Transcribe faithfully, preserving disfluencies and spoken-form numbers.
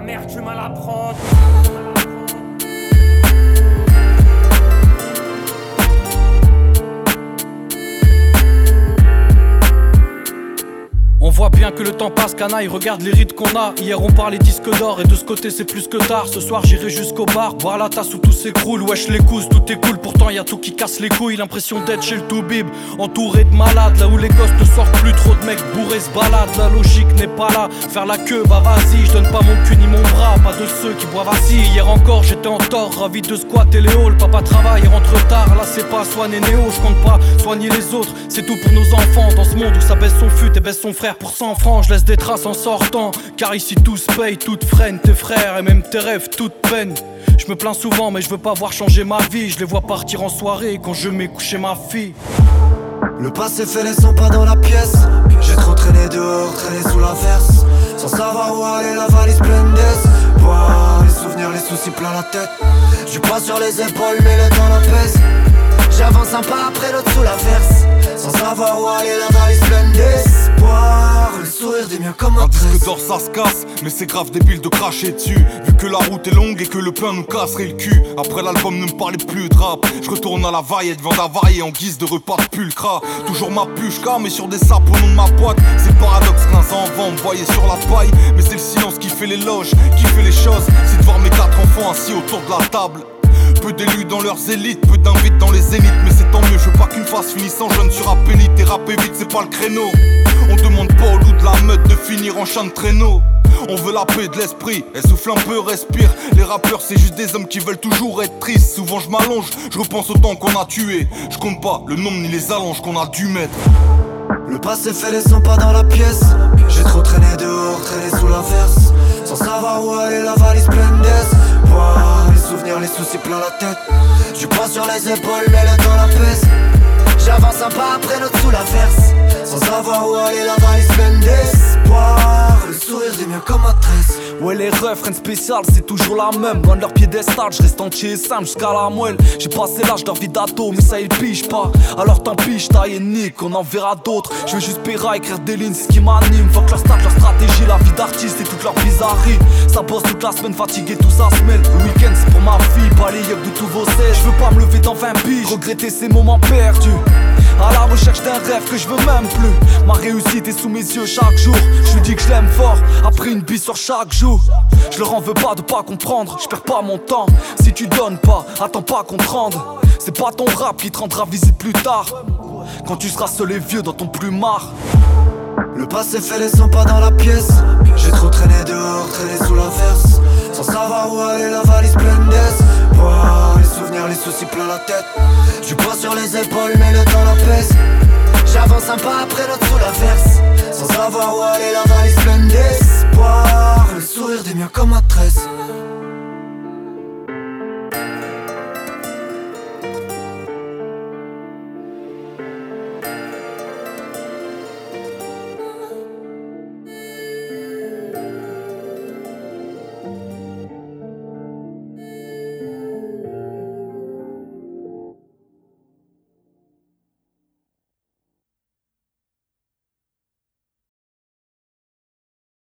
merde, du mal à prendre. On voit bien que le temps passe, canaille, regarde les rides qu'on a. Hier on parlait disque d'or et de ce côté c'est plus que tard. Ce soir j'irai jusqu'au bar, boire la tasse où tout s'écroule. Wesh les couses, tout est cool, pourtant y'a tout qui casse les couilles. L'impression d'être chez le Toubib, entouré de malades. Là où les gosses ne sortent plus, trop de mecs bourrés se baladent. La logique n'est pas là, faire la queue, bah vas-y. Je donne pas mon cul ni mon bras, pas de ceux qui boivent assis. Hier encore j'étais en tort, ravi de squatter les halls. Papa travaille et rentre tard, là c'est pas soigner Néo. Je compte pas soigner les autres, c'est tout pour nos enfants. Dans ce monde où ça baisse son fut et baisse son frère pour cent francs, je laisse des traces en sortant. Car ici tout se paye, tout freine. Tes frères et même tes rêves, toute peine. Je me plains souvent mais je veux pas voir changer ma vie. Je les vois partir en soirée quand je mets coucher ma fille. Le passé fait les sons pas dans la pièce. J'ai trop traîné dehors, traîné sous l'averse. Sans savoir où aller, la valise pleine d'espoir. Les souvenirs, les soucis plein la tête. Du poids sur les épaules mais le temps la pèse. J'avance un pas après l'autre sous l'averse. Sans savoir où aller, la valise pleine d'espoir. Le sourire des miens comme un Un tresse. disque d'or ça se casse, mais c'est grave débile de cracher dessus. Vu que la route est longue et que le pain nous casserait le cul. Après l'album ne me parlait plus de rap. Je retourne à la vaillette, vente avariée en guise de repas de pulcra. Toujours ma pushka, mais sur des sapes au nom de ma boîte. C'est le paradoxe, quinze ans avant, me voyait sur la paille. Mais c'est le silence qui fait l'éloge, qui fait les choses. C'est de voir mes quatre enfants assis autour de la table. Peu d'élus dans leurs élites, peu d'invites dans les zéniths. Mais c'est tant mieux, je veux pas qu'une phase finissant jeune sur appélite. Et rapper vite c'est pas le créneau. On demande pas au loup de la meute de finir en champ de traîneau. On veut la paix de l'esprit, elle souffle un peu, respire. Les rappeurs c'est juste des hommes qui veulent toujours être tristes. Souvent je m'allonge, je repense au temps qu'on a tué. Je compte pas le nombre ni les allonges qu'on a dû mettre. Le passé fait les sons pas dans la pièce. J'ai trop traîné dehors, traîné sous l'averse. Sans savoir où aller, la valise pleine d'espoir. Les souvenirs, les soucis plein la tête. Du poids sur les épaules mais le temps la pèse. J'avance un pas après l'autre sous l'averse. Sans savoir où aller, la valise pleine d'espoir. Le sourire des miens comme ma tresse. Ouais les refs, rien de spécial, c'est toujours la même. Loin de leur piédestal, je reste entier et simple jusqu'à la moelle. J'ai passé l'âge de leur vie d'ado, mais ça ils pige pas. Alors tant pis, j'taille et nique, on en verra d'autres. Je veux juste péra, écrire des lignes, c'est ce qui m'anime. Fuck leur start, leur stratégie, la vie d'artiste et toute leur bizarrerie. Ça bosse toute la semaine, fatigué, tout ça se mêle. Le week-end c'est pour ma fille, pas les yeux de tous vos seize. Je veux pas me lever dans vingt piges, regretter ces moments perdus. À la recherche d'un rêve que je veux même plus. Ma réussite est sous mes yeux chaque jour. Je lui dis que je l'aime fort, après une bise sur chaque joue. Je leur en veux pas de pas comprendre, je perds pas mon temps. Si tu donnes pas, attends pas qu'on te rende. C'est pas ton rap qui te rendra visite plus tard, quand tu seras seul et vieux dans ton plumard. Le passé fait les sons pas dans la pièce. J'ai trop traîné dehors, traîné sous l'averse. Sans savoir où aller, la valise pleine d'espoir. Les souvenirs, les soucis plein la tête. Du poids sur les épaules mais le temps la pèse. J'avance un pas après l'autre sous l'averse. Sans savoir où aller, la valise pleine d'espoir. Le sourire des miens comme ma tresse.